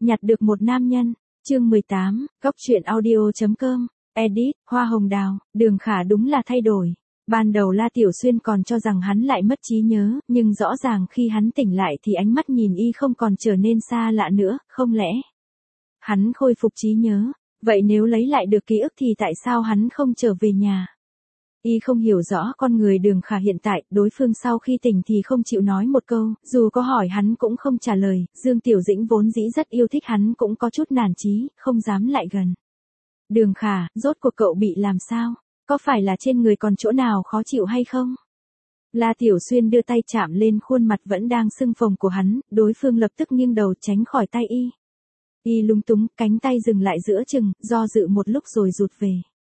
Nhặt được một nam nhân, chương 18, góc truyện audio.com, edit, Hoa Hồng Đào, Đường Khả đúng là thay đổi. Ban đầu La Tiểu Xuyên còn cho rằng hắn lại mất trí nhớ, nhưng rõ ràng khi hắn tỉnh lại thì ánh mắt nhìn y không còn trở nên xa lạ nữa, không lẽ hắn khôi phục trí nhớ, vậy nếu lấy lại được ký ức thì tại sao hắn không trở về nhà? Y không hiểu rõ con người Đường Khả hiện tại, đối phương sau khi tỉnh thì không chịu nói một câu, dù có hỏi hắn cũng không trả lời, Dương Tiểu Dĩnh vốn dĩ rất yêu thích hắn cũng có chút nản chí, không dám lại gần. Đường Khả, rốt cuộc cậu bị làm sao? Có phải là trên người còn chỗ nào khó chịu hay không? La Tiểu Xuyên đưa tay chạm lên khuôn mặt vẫn đang sưng phồng của hắn, đối phương lập tức nghiêng đầu tránh khỏi tay y. Y lúng túng, cánh tay dừng lại giữa chừng, do dự một lúc rồi rụt về.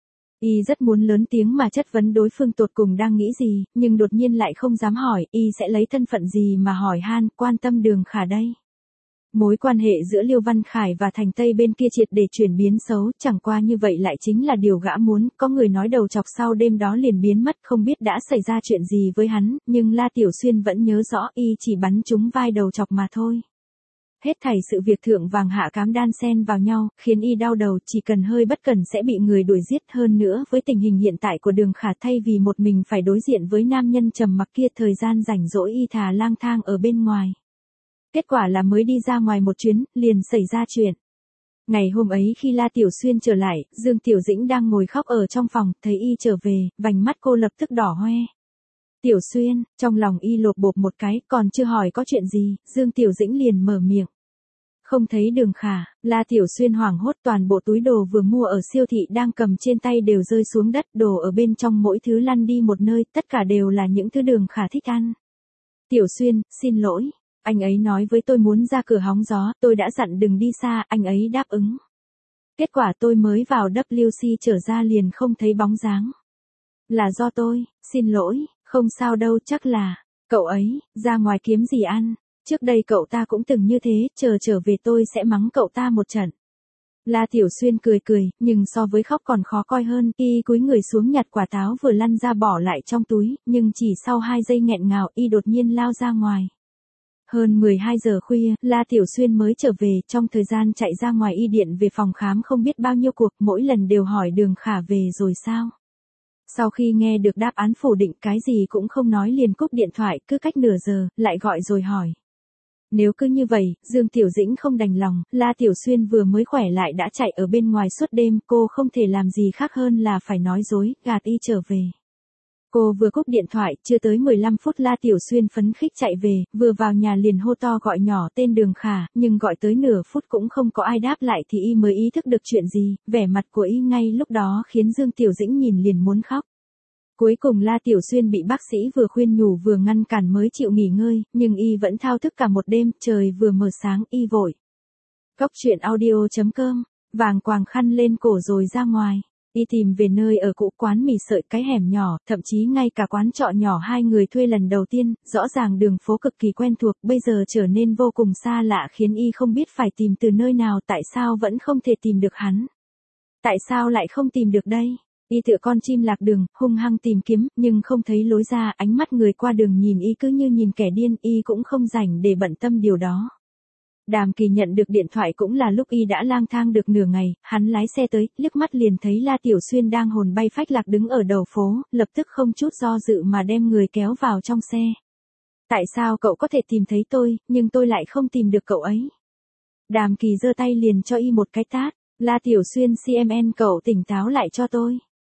Y rất muốn lớn tiếng mà chất vấn đối phương tột cùng đang nghĩ gì, nhưng đột nhiên lại không dám hỏi, y sẽ lấy thân phận gì mà hỏi han, quan tâm Đường Khả đây. Mối quan hệ giữa Liêu Văn Khải và Thành Tây bên kia triệt để chuyển biến xấu, chẳng qua như vậy lại chính là điều gã muốn, có người nói đầu chọc sau đêm đó liền biến mất, không biết đã xảy ra chuyện gì với hắn, nhưng La Tiểu Xuyên vẫn nhớ rõ y chỉ bắn trúng vai đầu chọc mà thôi. Hết thảy sự việc thượng vàng hạ cám đan xen vào nhau, khiến y đau đầu, chỉ cần hơi bất cẩn sẽ bị người đuổi giết. Hơn nữa với tình hình hiện tại của Đường Khả, thay vì một mình phải đối diện với nam nhân trầm mặc kia, thời gian rảnh rỗi y thà lang thang ở bên ngoài. Kết quả là mới đi ra ngoài một chuyến, liền xảy ra chuyện. Ngày hôm ấy khi La Tiểu Xuyên trở lại, Dương Tiểu Dĩnh đang ngồi khóc ở trong phòng, thấy y trở về, vành mắt cô lập tức đỏ hoe. Tiểu Xuyên, trong lòng y lột bột một cái, còn chưa hỏi có chuyện gì, Dương Tiểu Dĩnh liền mở miệng. Không thấy Đường Khả, La Tiểu Xuyên hoảng hốt, toàn bộ túi đồ vừa mua ở siêu thị đang cầm trên tay đều rơi xuống đất, đồ ở bên trong mỗi thứ lăn đi một nơi, tất cả đều là những thứ Đường Khả thích ăn. Tiểu Xuyên, xin lỗi, anh ấy nói với tôi muốn ra cửa hóng gió, tôi đã dặn đừng đi xa, anh ấy đáp ứng. Kết quả tôi mới vào WC trở ra liền không thấy bóng dáng. Là do tôi, xin lỗi, không sao đâu, chắc là cậu ấy ra ngoài kiếm gì ăn. Trước đây cậu ta cũng từng như thế, trở về tôi sẽ mắng cậu ta một trận. La Tiểu Xuyên cười cười, nhưng so với khóc còn khó coi hơn, y cúi người xuống nhặt quả táo vừa lăn ra bỏ lại trong túi, nhưng chỉ sau 2 giây nghẹn ngào y đột nhiên lao ra ngoài. Hơn 12 giờ khuya, La Tiểu Xuyên mới trở về, trong thời gian chạy ra ngoài y điện về phòng khám không biết bao nhiêu cuộc, mỗi lần đều hỏi Đường Khả về rồi sao. Sau khi nghe được đáp án phủ định, cái gì cũng không nói liền cúp điện thoại, cứ cách nửa giờ, lại gọi rồi hỏi. Nếu cứ như vậy, Dương Tiểu Dĩnh không đành lòng, La Tiểu Xuyên vừa mới khỏe lại đã chạy ở bên ngoài suốt đêm, cô không thể làm gì khác hơn là phải nói dối, gạt y trở về. Cô vừa cúp điện thoại, chưa tới 15 phút La Tiểu Xuyên phấn khích chạy về, vừa vào nhà liền hô to gọi nhỏ tên Đường Khả, nhưng gọi tới nửa phút cũng không có ai đáp lại thì y mới ý thức được chuyện gì, vẻ mặt của y ngay lúc đó khiến Dương Tiểu Dĩnh nhìn liền muốn khóc. Cuối cùng La Tiểu Xuyên bị bác sĩ vừa khuyên nhủ vừa ngăn cản mới chịu nghỉ ngơi, nhưng y vẫn thao thức cả một đêm, trời vừa mờ sáng y vội. Góc truyện audio.com, vàng quàng khăn lên cổ rồi ra ngoài. Y tìm về nơi ở cũ, quán mì sợi cái hẻm nhỏ, thậm chí ngay cả quán trọ nhỏ hai người thuê lần đầu tiên, rõ ràng đường phố cực kỳ quen thuộc, bây giờ trở nên vô cùng xa lạ khiến y không biết phải tìm từ nơi nào, tại sao vẫn không thể tìm được hắn. Tại sao lại không tìm được đây? Y tựa con chim lạc đường, hung hăng tìm kiếm, nhưng không thấy lối ra, ánh mắt người qua đường nhìn y cứ như nhìn kẻ điên, y cũng không rảnh để bận tâm điều đó. Đàm Kỳ nhận được điện thoại cũng là lúc y đã lang thang được nửa ngày, hắn lái xe tới, liếc mắt liền thấy La Tiểu Xuyên đang hồn bay phách lạc đứng ở đầu phố, lập tức không chút do dự mà đem người kéo vào trong xe. Tại sao cậu có thể tìm thấy tôi, nhưng tôi lại không tìm được cậu ấy? Đàm Kỳ giơ tay liền cho y một cái tát. La Tiểu Xuyên CMN, cậu tỉnh táo lại cho tôi.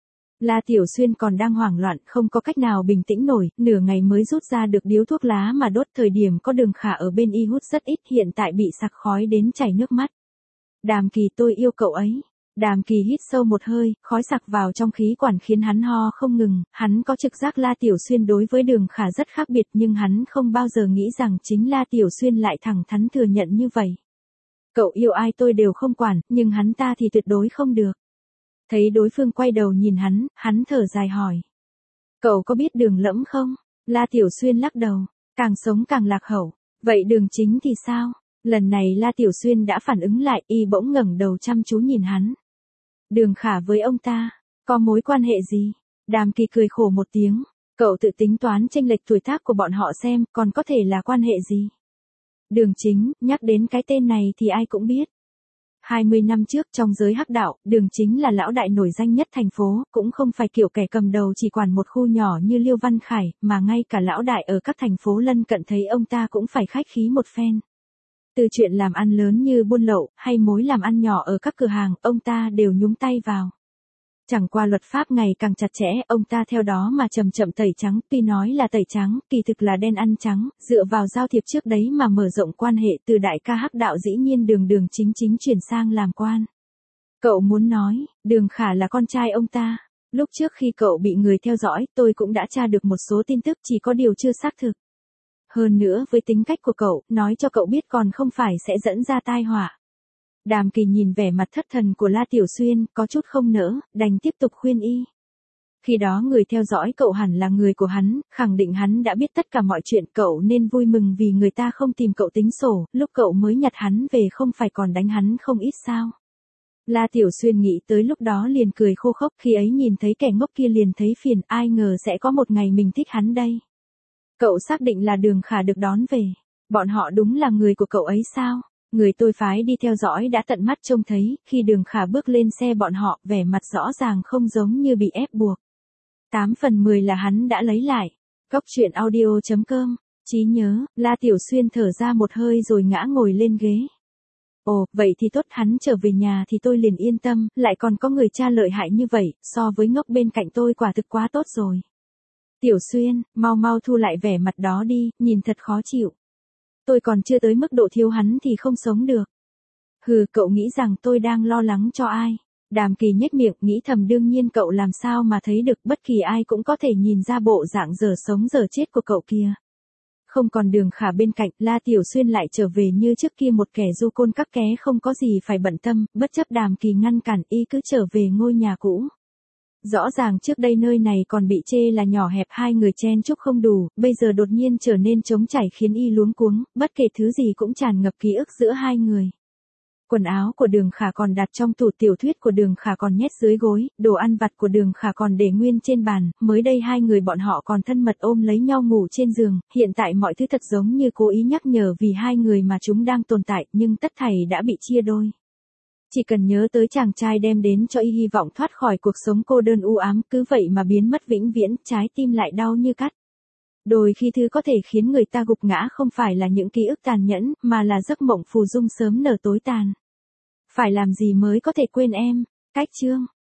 La Tiểu Xuyên còn đang hoảng loạn, không có cách nào bình tĩnh nổi, nửa ngày mới rút ra được điếu thuốc lá mà đốt, thời điểm có Đường Khả ở bên y hút rất ít, hiện tại bị sặc khói đến chảy nước mắt. Đàm Kỳ, tôi yêu cậu ấy. Đàm Kỳ hít sâu một hơi, khói sặc vào trong khí quản khiến hắn ho không ngừng, hắn có trực giác La Tiểu Xuyên đối với Đường Khả rất khác biệt, nhưng hắn không bao giờ nghĩ rằng chính La Tiểu Xuyên lại thẳng thắn thừa nhận như vậy. Cậu yêu ai tôi đều không quản, nhưng hắn ta thì tuyệt đối không được. Thấy đối phương quay đầu nhìn hắn thở dài hỏi. Cậu có biết Đường Lẫm không? La Tiểu Xuyên lắc đầu, càng sống càng lạc hậu. Vậy Đường Chính thì sao? Lần này La Tiểu Xuyên đã phản ứng lại, y bỗng ngẩng đầu chăm chú nhìn hắn. Đường Khả với ông ta, có mối quan hệ gì? Đàm Kỳ cười khổ một tiếng. Cậu tự tính toán chênh lệch tuổi tác của bọn họ xem, còn có thể là quan hệ gì? Đường Chính, nhắc đến cái tên này thì ai cũng biết. 20 năm trước trong giới hắc đạo, Đường Chính là lão đại nổi danh nhất thành phố, cũng không phải kiểu kẻ cầm đầu chỉ quản một khu nhỏ như Liêu Văn Khải, mà ngay cả lão đại ở các thành phố lân cận thấy ông ta cũng phải khách khí một phen. Từ chuyện làm ăn lớn như buôn lậu, hay mối làm ăn nhỏ ở các cửa hàng, ông ta đều nhúng tay vào. Chẳng qua luật pháp ngày càng chặt chẽ, ông ta theo đó mà chậm chậm tẩy trắng, tuy nói là tẩy trắng, kỳ thực là đen ăn trắng, dựa vào giao thiệp trước đấy mà mở rộng quan hệ từ đại ca hắc đạo dĩ nhiên Đường Chính chuyển sang làm quan. Cậu muốn nói, Đường Khả là con trai ông ta. Lúc trước khi cậu bị người theo dõi, tôi cũng đã tra được một số tin tức, chỉ có điều chưa xác thực. Hơn nữa với tính cách của cậu, nói cho cậu biết còn không phải sẽ dẫn ra tai họa. Đàm Kỳ nhìn vẻ mặt thất thần của La Tiểu Xuyên, có chút không nỡ, đành tiếp tục khuyên y. Khi đó người theo dõi cậu hẳn là người của hắn, khẳng định hắn đã biết tất cả mọi chuyện, cậu nên vui mừng vì người ta không tìm cậu tính sổ, lúc cậu mới nhặt hắn về không phải còn đánh hắn không ít sao. La Tiểu Xuyên nghĩ tới lúc đó liền cười khô khốc, khi ấy nhìn thấy kẻ ngốc kia liền thấy phiền, ai ngờ sẽ có một ngày mình thích hắn đây. Cậu xác định là Đường Khả được đón về. Bọn họ đúng là người của cậu ấy sao? Người tôi phái đi theo dõi đã tận mắt trông thấy, khi Đường Khả bước lên xe bọn họ, vẻ mặt rõ ràng không giống như bị ép buộc. 8 phần 10 là hắn đã lấy lại. Góc truyện audio.com. Trí nhớ, La Tiểu Xuyên thở ra một hơi rồi ngã ngồi lên ghế. Ồ, vậy thì tốt, hắn trở về nhà thì tôi liền yên tâm, lại còn có người cha lợi hại như vậy, so với ngốc bên cạnh tôi quả thực quá tốt rồi. Tiểu Xuyên, mau mau thu lại vẻ mặt đó đi, nhìn thật khó chịu. Tôi còn chưa tới mức độ thiếu hắn thì không sống được. Hừ, cậu nghĩ rằng tôi đang lo lắng cho ai? Đàm Kỳ nhếch miệng, nghĩ thầm đương nhiên cậu làm sao mà thấy được, bất kỳ ai cũng có thể nhìn ra bộ dạng giờ sống giờ chết của cậu kia. Không còn Đường Khả bên cạnh, La Tiểu Xuyên lại trở về như trước kia, một kẻ du côn các ké không có gì phải bận tâm, bất chấp Đàm Kỳ ngăn cản, y cứ trở về ngôi nhà cũ. Rõ ràng trước đây nơi này còn bị chê là nhỏ hẹp, hai người chen chúc không đủ, bây giờ đột nhiên trở nên trống trải khiến y luống cuống, bất kể thứ gì cũng tràn ngập ký ức giữa hai người. Quần áo của Đường Khả còn đặt trong tủ, tiểu thuyết của Đường Khả còn nhét dưới gối, đồ ăn vặt của Đường Khả còn để nguyên trên bàn, mới đây hai người bọn họ còn thân mật ôm lấy nhau ngủ trên giường, hiện tại mọi thứ thật giống như cố ý nhắc nhở vì hai người mà chúng đang tồn tại, nhưng tất thảy đã bị chia đôi. Chỉ cần nhớ tới chàng trai đem đến cho y hy vọng thoát khỏi cuộc sống cô đơn u ám, cứ vậy mà biến mất vĩnh viễn, trái tim lại đau như cắt. Đôi khi thứ có thể khiến người ta gục ngã không phải là những ký ức tàn nhẫn, mà là giấc mộng phù dung sớm nở tối tàn. Phải làm gì mới có thể quên em? Cách chương